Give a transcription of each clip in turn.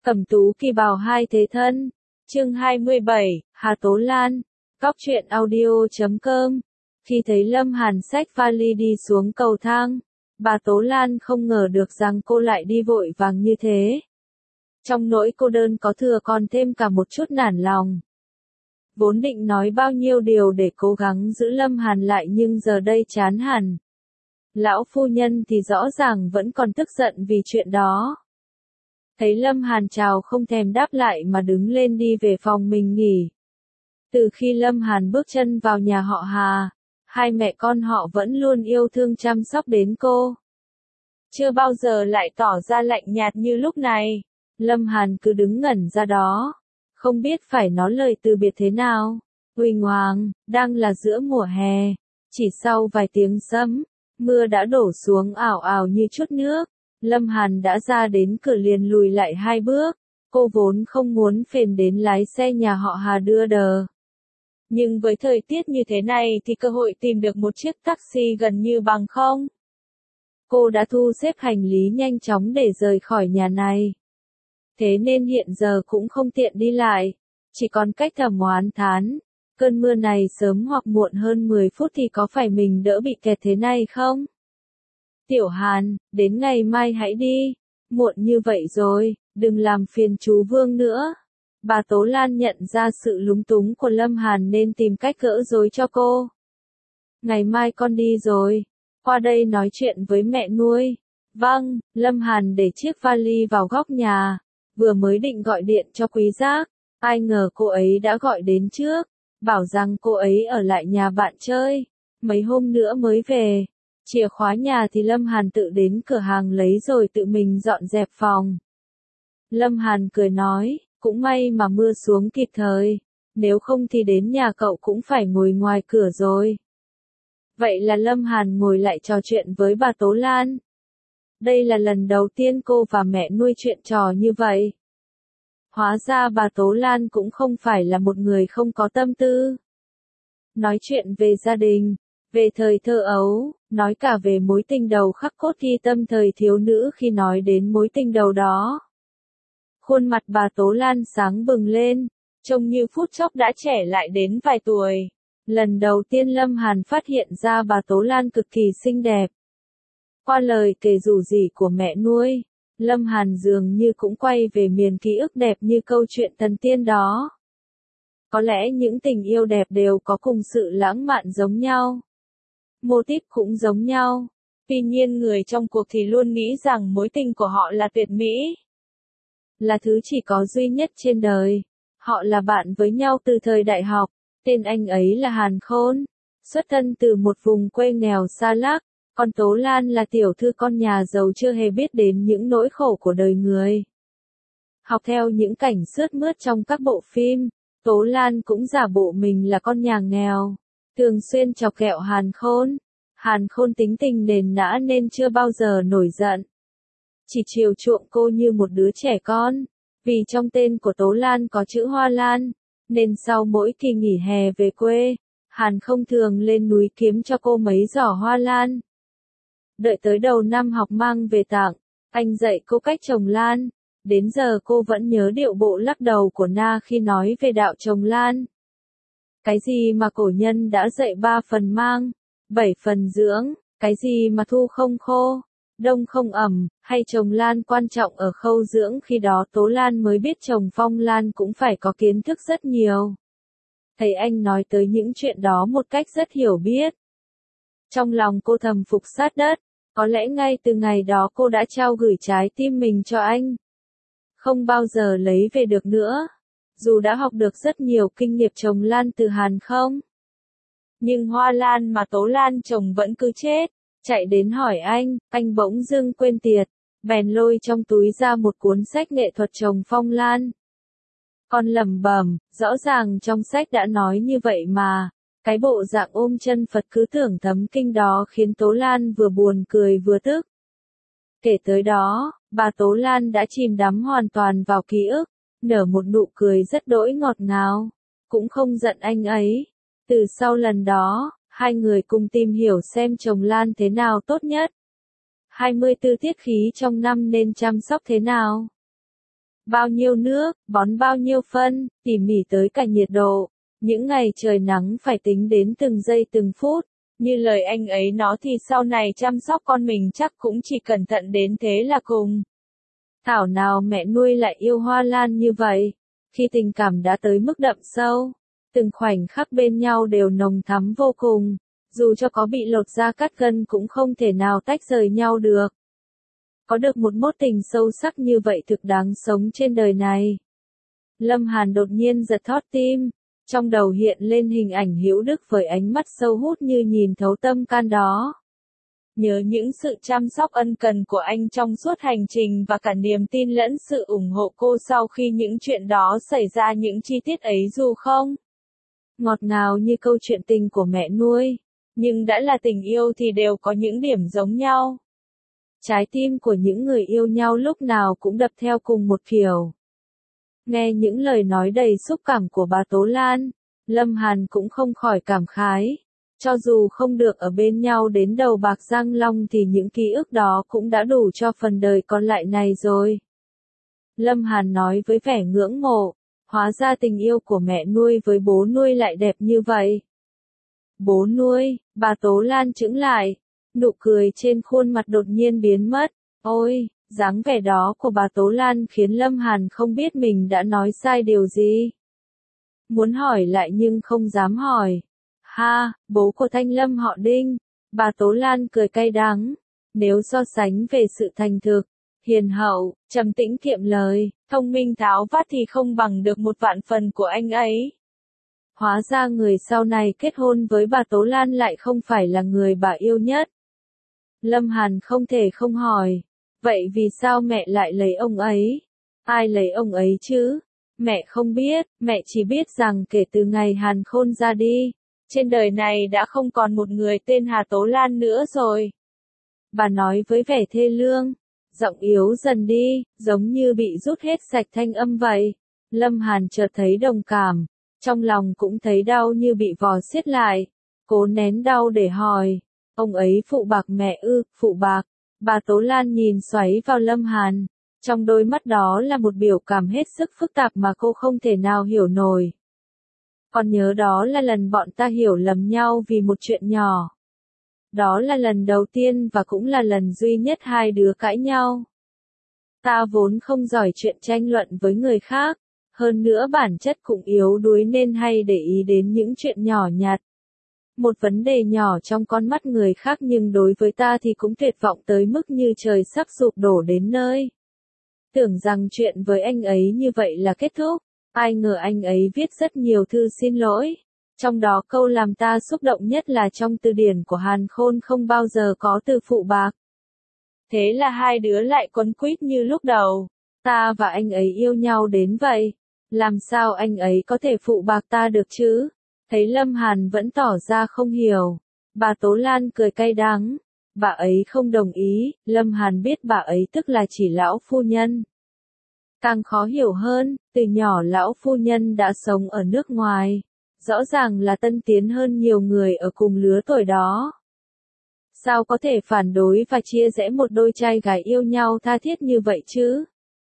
Cẩm tú kỳ bào hai thế thân. Chương 27, Hà Tố Lan. Cóc truyện audio.com. Khi thấy Lâm Hàn xách vali đi xuống cầu thang, bà Tố Lan không ngờ được rằng cô lại đi vội vàng như thế. Trong nỗi cô đơn có thừa còn thêm cả một chút nản lòng. Vốn định nói bao nhiêu điều để cố gắng giữ Lâm Hàn lại nhưng giờ đây chán hẳn. Lão phu nhân thì rõ ràng vẫn còn tức giận vì chuyện đó. Thấy Lâm Hàn chào không thèm đáp lại mà đứng lên đi về phòng mình nghỉ. Từ khi Lâm Hàn bước chân vào nhà họ Hà, hai mẹ con họ vẫn luôn yêu thương chăm sóc đến cô. Chưa bao giờ lại tỏ ra lạnh nhạt như lúc này. Lâm Hàn cứ đứng ngẩn ra đó, không biết phải nói lời từ biệt thế nào. Huỳnh hoàng, đang là giữa mùa hè, chỉ sau vài tiếng sấm, mưa đã đổ xuống ảo ảo như chút nước. Lâm Hàn đã ra đến cửa liền lùi lại hai bước, cô vốn không muốn phiền đến lái xe nhà họ Hà đưa đờ. Nhưng với thời tiết như thế này thì cơ hội tìm được một chiếc taxi gần như bằng không. Cô đã thu xếp hành lý nhanh chóng để rời khỏi nhà này. Thế nên hiện giờ cũng không tiện đi lại, chỉ còn cách thầm oán thán. Cơn mưa này sớm hoặc muộn hơn 10 phút thì có phải mình đỡ bị kẹt thế này không? Tiểu Hàn, đến ngày mai hãy đi, muộn như vậy rồi, đừng làm phiền chú Vương nữa. Bà Tố Lan nhận ra sự lúng túng của Lâm Hàn nên tìm cách gỡ rối cho cô. Ngày mai con đi rồi, qua đây nói chuyện với mẹ nuôi. Vâng, Lâm Hàn để chiếc vali vào góc nhà, vừa mới định gọi điện cho Quý Giác, ai ngờ cô ấy đã gọi đến trước, bảo rằng cô ấy ở lại nhà bạn chơi, mấy hôm nữa mới về. Chìa khóa nhà thì Lâm Hàn tự đến cửa hàng lấy rồi tự mình dọn dẹp phòng. Lâm Hàn cười nói, cũng may mà mưa xuống kịp thời, nếu không thì đến nhà cậu cũng phải ngồi ngoài cửa rồi. Vậy là Lâm Hàn ngồi lại trò chuyện với bà Tố Lan. Đây là lần đầu tiên cô và mẹ nuôi chuyện trò như vậy. Hóa ra bà Tố Lan cũng không phải là một người không có tâm tư. Nói chuyện về gia đình, về thời thơ ấu, nói cả về mối tình đầu khắc cốt ghi tâm thời thiếu nữ khi nói đến mối tình đầu đó. Khuôn mặt bà Tố Lan sáng bừng lên, trông như phút chốc đã trẻ lại đến vài tuổi. Lần đầu tiên Lâm Hàn phát hiện ra bà Tố Lan cực kỳ xinh đẹp. Qua lời kể rủ rỉ của mẹ nuôi, Lâm Hàn dường như cũng quay về miền ký ức đẹp như câu chuyện thần tiên đó. Có lẽ những tình yêu đẹp đều có cùng sự lãng mạn giống nhau. Mô típ cũng giống nhau. Tuy nhiên người trong cuộc thì luôn nghĩ rằng mối tình của họ là tuyệt mỹ. Là thứ chỉ có duy nhất trên đời. Họ là bạn với nhau từ thời đại học. Tên anh ấy là Hàn Khôn. Xuất thân từ một vùng quê nghèo xa lắc. Còn Tố Lan là tiểu thư con nhà giàu chưa hề biết đến những nỗi khổ của đời người. Học theo những cảnh sướt mướt trong các bộ phim, Tố Lan cũng giả bộ mình là con nhà nghèo. Thường xuyên chọc ghẹo Hàn Khôn. Hàn Khôn tính tình nền nã nên chưa bao giờ nổi giận. Chỉ chiều chuộng cô như một đứa trẻ con. Vì trong tên của Tố Lan có chữ Hoa Lan, nên sau mỗi kỳ nghỉ hè về quê, Hàn không thường lên núi kiếm cho cô mấy giỏ hoa lan. Đợi tới đầu năm học mang về tặng, anh dạy cô cách trồng lan. Đến giờ cô vẫn nhớ điệu bộ lắc đầu của Na khi nói về đạo trồng lan. Cái gì mà cổ nhân đã dạy 3 phần mang, 7 phần dưỡng, cái gì mà thu không khô, đông không ẩm, hay trồng lan quan trọng ở khâu dưỡng. Khi đó Tố Lan mới biết trồng phong lan cũng phải có kiến thức rất nhiều. Thấy anh nói tới những chuyện đó một cách rất hiểu biết. Trong lòng cô thầm phục sát đất, có lẽ ngay từ ngày đó cô đã trao gửi trái tim mình cho anh. Không bao giờ lấy về được nữa. Dù đã học được rất nhiều kinh nghiệm trồng lan từ Hàn không. Nhưng hoa lan mà Tố Lan trồng vẫn cứ chết. Chạy đến hỏi anh bỗng dưng quên tiệt. Bèn lôi trong túi ra một cuốn sách nghệ thuật trồng phong lan. Con lẩm bẩm, rõ ràng trong sách đã nói như vậy mà. Cái bộ dạng ôm chân Phật cứ tưởng thấm kinh đó khiến Tố Lan vừa buồn cười vừa tức. Kể tới đó, bà Tố Lan đã chìm đắm hoàn toàn vào ký ức, nở một nụ cười rất đỗi ngọt ngào, cũng không giận anh ấy. Từ sau lần đó, hai người cùng tìm hiểu xem trồng lan thế nào tốt nhất. 24 tiết khí trong năm nên chăm sóc thế nào. bao nhiêu nước, bón bao nhiêu phân, tỉ mỉ tới cả nhiệt độ. Những ngày trời nắng phải tính đến từng giây từng phút. Như lời anh ấy nói thì sau này chăm sóc con mình chắc cũng chỉ cẩn thận đến thế là cùng. Thảo nào mẹ nuôi lại yêu hoa lan như vậy. Khi tình cảm đã tới mức đậm sâu, từng khoảnh khắc bên nhau đều nồng thắm vô cùng. Dù cho có bị lột da cắt gân cũng không thể nào tách rời nhau được. Có được một mối tình sâu sắc như vậy thực đáng sống trên đời này. Lâm Hàn đột nhiên giật thót tim. Trong đầu hiện lên hình ảnh Hữu Đức với ánh mắt sâu hút như nhìn thấu tâm can đó. Nhớ những sự chăm sóc ân cần của anh trong suốt hành trình và cả niềm tin lẫn sự ủng hộ cô sau khi những chuyện đó xảy ra, những chi tiết ấy dù không ngọt ngào như câu chuyện tình của mẹ nuôi, nhưng đã là tình yêu thì đều có những điểm giống nhau. Trái tim của những người yêu nhau lúc nào cũng đập theo cùng một kiểu. Nghe những lời nói đầy xúc cảm của bà Tố Lan, Lâm Hàn cũng không khỏi cảm khái. Cho dù không được ở bên nhau đến đầu bạc răng long thì những ký ức đó cũng đã đủ cho phần đời còn lại này rồi. Lâm Hàn nói với vẻ ngưỡng mộ, hóa ra tình yêu của mẹ nuôi với bố nuôi lại đẹp như vậy. Bố nuôi, bà Tố Lan chững lại, nụ cười trên khuôn mặt đột nhiên biến mất. Ôi, dáng vẻ đó của bà Tố Lan khiến Lâm Hàn không biết mình đã nói sai điều gì. Muốn hỏi lại nhưng không dám hỏi. Ha, bố của Thanh Lâm họ Đinh. Bà Tố Lan cười cay đắng. Nếu so sánh về sự thành thực, hiền hậu, trầm tĩnh kiệm lời, thông minh tháo vát thì không bằng được một vạn phần của anh ấy. Hóa ra người sau này kết hôn với bà Tố Lan lại không phải là người bà yêu nhất. Lâm Hàn không thể không hỏi. Vậy vì sao mẹ lại lấy ông ấy? Ai lấy ông ấy chứ? Mẹ không biết, mẹ chỉ biết rằng kể từ ngày Hàn Khôn ra đi, trên đời này đã không còn một người tên Hà Tố Lan nữa rồi. Bà nói với vẻ thê lương, giọng yếu dần đi, giống như bị rút hết sạch thanh âm vậy. Lâm Hàn chợt thấy đồng cảm, trong lòng cũng thấy đau như bị vò siết lại. Cố nén đau để hỏi, ông ấy phụ bạc mẹ ư? Phụ bạc? Bà Tố Lan nhìn xoáy vào Lâm Hàn, trong đôi mắt đó là một biểu cảm hết sức phức tạp mà cô không thể nào hiểu nổi. Còn nhớ đó là lần bọn ta hiểu lầm nhau vì một chuyện nhỏ. Đó là lần đầu tiên và cũng là lần duy nhất hai đứa cãi nhau. Ta vốn không giỏi chuyện tranh luận với người khác, hơn nữa bản chất cũng yếu đuối nên hay để ý đến những chuyện nhỏ nhặt. Một vấn đề nhỏ trong con mắt người khác nhưng đối với ta thì cũng tuyệt vọng tới mức như trời sắp sụp đổ đến nơi. Tưởng rằng chuyện với anh ấy như vậy là kết thúc, ai ngờ anh ấy viết rất nhiều thư xin lỗi. Trong đó câu làm ta xúc động nhất là trong từ điển của Hàn Khôn không bao giờ có từ phụ bạc. Thế là hai đứa lại quấn quýt như lúc đầu. Ta và anh ấy yêu nhau đến vậy. Làm sao anh ấy có thể phụ bạc ta được chứ? Thấy Lâm Hàn vẫn tỏ ra không hiểu. Bà Tố Lan cười cay đắng. Bà ấy không đồng ý, Lâm Hàn biết bà ấy tức là chỉ lão phu nhân. Càng khó hiểu hơn, từ nhỏ lão phu nhân đã sống ở nước ngoài. Rõ ràng là tân tiến hơn nhiều người ở cùng lứa tuổi đó. Sao có thể phản đối và chia rẽ một đôi trai gái yêu nhau tha thiết như vậy chứ?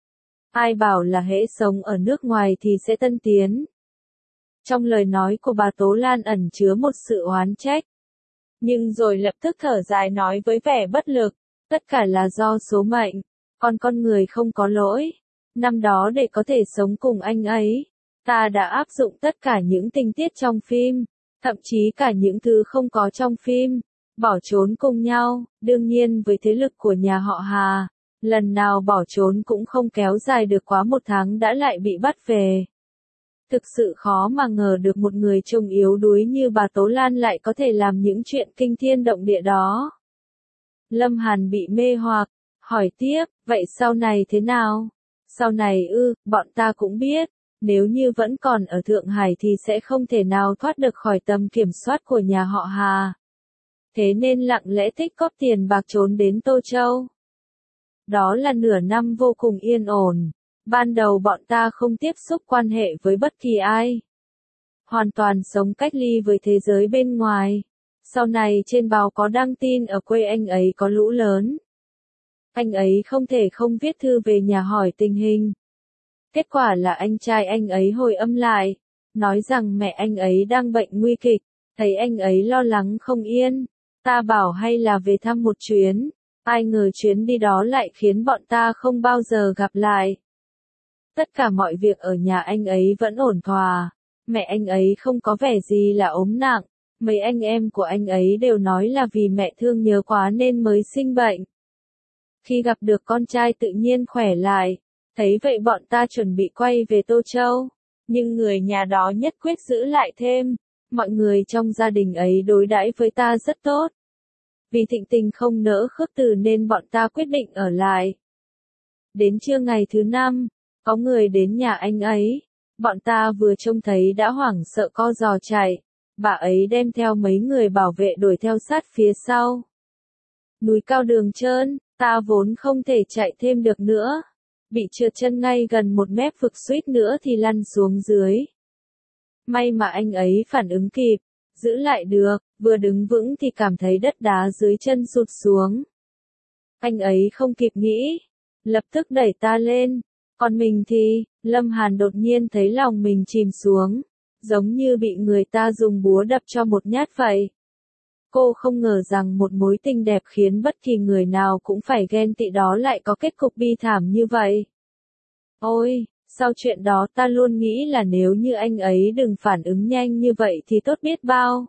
Ai bảo là hễ sống ở nước ngoài thì sẽ tân tiến? Trong lời nói của bà Tố Lan ẩn chứa một sự oán trách. Nhưng rồi lập tức thở dài nói với vẻ bất lực, tất cả là do số mệnh, còn con người không có lỗi. Năm đó để có thể sống cùng anh ấy, ta đã áp dụng tất cả những tình tiết trong phim, thậm chí cả những thứ không có trong phim, bỏ trốn cùng nhau, đương nhiên với thế lực của nhà họ Hà, lần nào bỏ trốn cũng không kéo dài được quá 1 tháng đã lại bị bắt về. Thực sự khó mà ngờ được một người trông yếu đuối như bà Tố Lan lại có thể làm những chuyện kinh thiên động địa đó. Lâm Hàn bị mê hoặc, hỏi tiếp, vậy sau này thế nào? Sau này ư, bọn ta cũng biết, nếu như vẫn còn ở Thượng Hải thì sẽ không thể nào thoát được khỏi tầm kiểm soát của nhà họ Hà. Thế nên lặng lẽ tích góp tiền bạc trốn đến Tô Châu. Đó là nửa năm vô cùng yên ổn. Ban đầu bọn ta không tiếp xúc quan hệ với bất kỳ ai. Hoàn toàn sống cách ly với thế giới bên ngoài. Sau này trên báo có đăng tin ở quê anh ấy có lũ lớn. Anh ấy không thể không viết thư về nhà hỏi tình hình. Kết quả là anh trai anh ấy hồi âm lại, nói rằng mẹ anh ấy đang bệnh nguy kịch, thấy anh ấy lo lắng không yên. Ta bảo hay là về thăm một chuyến, ai ngờ chuyến đi đó lại khiến bọn ta không bao giờ gặp lại. Tất cả mọi việc ở nhà anh ấy vẫn ổn thỏa, mẹ anh ấy không có vẻ gì là ốm nặng, mấy anh em của anh ấy đều nói là vì mẹ thương nhớ quá nên mới sinh bệnh. Khi gặp được con trai tự nhiên khỏe lại, thấy vậy bọn ta chuẩn bị quay về Tô Châu, nhưng người nhà đó nhất quyết giữ lại thêm. Mọi người trong gia đình ấy đối đãi với ta rất tốt. Vì Thịnh Tình không nỡ khước từ nên bọn ta quyết định ở lại. Đến trưa ngày thứ 5, có người đến nhà anh ấy. Bọn ta vừa trông thấy đã hoảng sợ co giò chạy. Bà ấy đem theo mấy người bảo vệ đuổi theo sát phía sau. Núi cao đường trơn, ta vốn không thể chạy thêm được nữa. Bị trượt chân ngay gần một mép vực suýt nữa thì lăn xuống dưới. May mà anh ấy phản ứng kịp, giữ lại được, vừa đứng vững thì cảm thấy đất đá dưới chân sụt xuống. Anh ấy không kịp nghĩ, lập tức đẩy ta lên, còn mình thì, Lâm Hàn đột nhiên thấy lòng mình chìm xuống, giống như bị người ta dùng búa đập cho một nhát vậy. Cô không ngờ rằng một mối tình đẹp khiến bất kỳ người nào cũng phải ghen tị đó lại có kết cục bi thảm như vậy. Ôi! Sau chuyện đó ta luôn nghĩ là nếu như anh ấy đừng phản ứng nhanh như vậy thì tốt biết bao.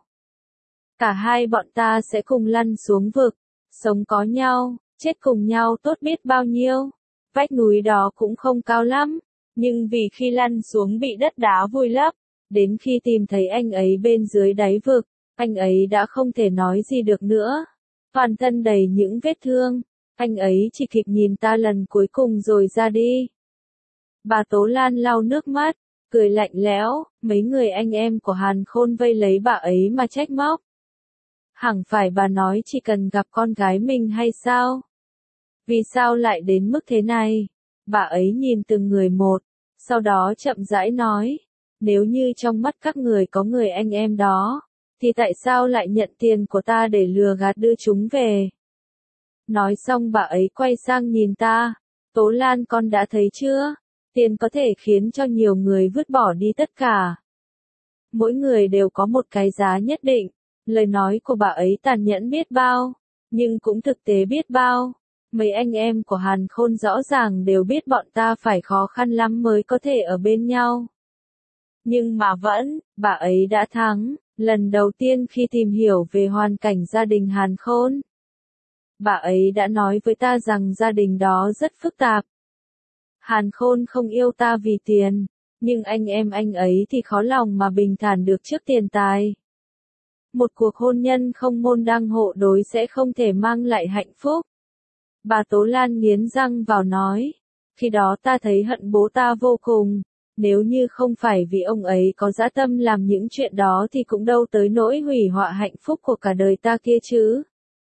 Cả hai bọn ta sẽ cùng lăn xuống vực, sống có nhau, chết cùng nhau tốt biết bao nhiêu. Vách núi đó cũng không cao lắm, nhưng vì khi lăn xuống bị đất đá vùi lấp, đến khi tìm thấy anh ấy bên dưới đáy vực, anh ấy đã không thể nói gì được nữa. Toàn thân đầy những vết thương, anh ấy chỉ kịp nhìn ta lần cuối cùng rồi ra đi. Bà Tố Lan lau nước mắt, cười lạnh lẽo, mấy người anh em của Hàn Khôn vây lấy bà ấy mà trách móc. Hẳn phải bà nói chỉ cần gặp con gái mình hay sao? Vì sao lại đến mức thế này? Bà ấy nhìn từng người một, sau đó chậm rãi nói, nếu như trong mắt các người có người anh em đó, thì tại sao lại nhận tiền của ta để lừa gạt đưa chúng về? Nói xong bà ấy quay sang nhìn ta, Tố Lan con đã thấy chưa? Tiền có thể khiến cho nhiều người vứt bỏ đi tất cả. Mỗi người đều có một cái giá nhất định, lời nói của bà ấy tàn nhẫn biết bao, nhưng cũng thực tế biết bao. Mấy anh em của Hàn Khôn rõ ràng đều biết bọn ta phải khó khăn lắm mới có thể ở bên nhau. Nhưng mà vẫn, bà ấy đã thắng, lần đầu tiên khi tìm hiểu về hoàn cảnh gia đình Hàn Khôn. Bà ấy đã nói với ta rằng gia đình đó rất phức tạp. Hàn Khôn không yêu ta vì tiền, nhưng anh em anh ấy thì khó lòng mà bình thản được trước tiền tài. Một cuộc hôn nhân không môn đăng hộ đối sẽ không thể mang lại hạnh phúc. Bà Tố Lan nghiến răng vào nói, khi đó ta thấy hận bố ta vô cùng, nếu như không phải vì ông ấy có dã tâm làm những chuyện đó thì cũng đâu tới nỗi hủy hoại hạnh phúc của cả đời ta kia chứ.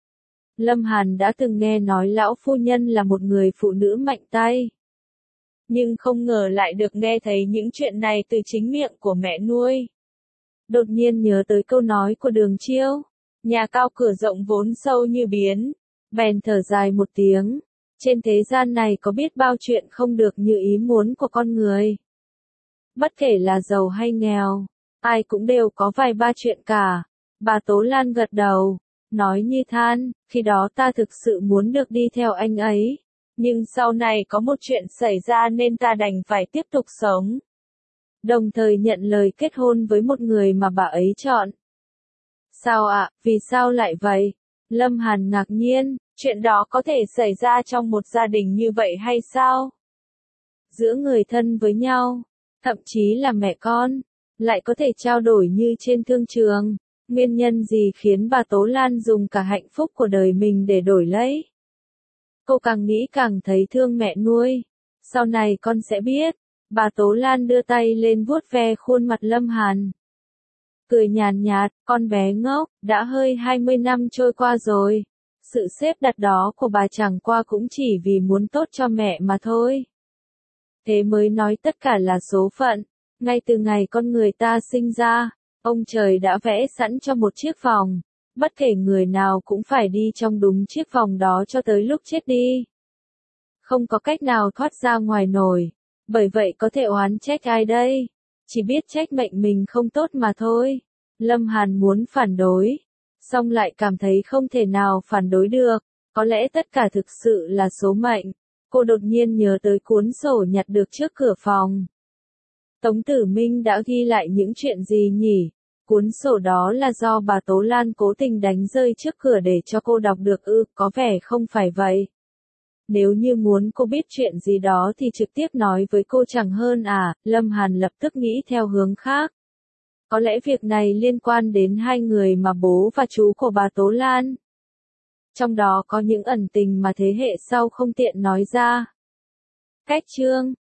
Lâm Hàn đã từng nghe nói lão phu nhân là một người phụ nữ mạnh tay. Nhưng không ngờ lại được nghe thấy những chuyện này từ chính miệng của mẹ nuôi. Đột nhiên nhớ tới câu nói của Đường Chiêu, nhà cao cửa rộng vốn sâu như biến, bèn thở dài một tiếng, trên thế gian này có biết bao chuyện không được như ý muốn của con người. Bất kể là giàu hay nghèo, ai cũng đều có vài ba chuyện cả. Bà Tố Lan gật đầu, nói như than, khi đó ta thực sự muốn được đi theo anh ấy. Nhưng sau này có một chuyện xảy ra nên ta đành phải tiếp tục sống. Đồng thời nhận lời kết hôn với một người mà bà ấy chọn. Sao ạ, vì sao lại vậy? Lâm Hàn ngạc nhiên, chuyện đó có thể xảy ra trong một gia đình như vậy hay sao? Giữa người thân với nhau, thậm chí là mẹ con, lại có thể trao đổi như trên thương trường. Nguyên nhân gì khiến bà Tố Lan dùng cả hạnh phúc của đời mình để đổi lấy? Cô càng nghĩ càng thấy thương mẹ nuôi. Sau này con sẽ biết. Bà Tố Lan đưa tay lên vuốt ve khuôn mặt Lâm Hàn. Cười nhàn nhạt, con bé ngốc, đã hơi 20 năm trôi qua rồi. Sự xếp đặt đó của bà chẳng qua cũng chỉ vì muốn tốt cho mẹ mà thôi. Thế mới nói tất cả là số phận. Ngay từ ngày con người ta sinh ra, ông trời đã vẽ sẵn cho một chiếc vòng. Bất kể người nào cũng phải đi trong đúng chiếc vòng đó cho tới lúc chết đi. Không có cách nào thoát ra ngoài nổi. Bởi vậy có thể oán trách ai đây? Chỉ biết trách mệnh mình không tốt mà thôi. Lâm Hàn muốn phản đối, song lại cảm thấy không thể nào phản đối được. Có lẽ tất cả thực sự là số mệnh. Cô đột nhiên nhớ tới cuốn sổ nhặt được trước cửa phòng. Tống Tử Minh đã ghi lại những chuyện gì nhỉ? Cuốn sổ đó là do bà Tố Lan cố tình đánh rơi trước cửa để cho cô đọc được ư? Có vẻ không phải vậy. Nếu như muốn cô biết chuyện gì đó thì trực tiếp nói với cô chẳng hơn à? Lâm Hàn lập tức nghĩ theo hướng khác. Có lẽ việc này liên quan đến hai người mà bố và chú của bà Tố Lan. Trong đó có những ẩn tình mà thế hệ sau không tiện nói ra. Cách chương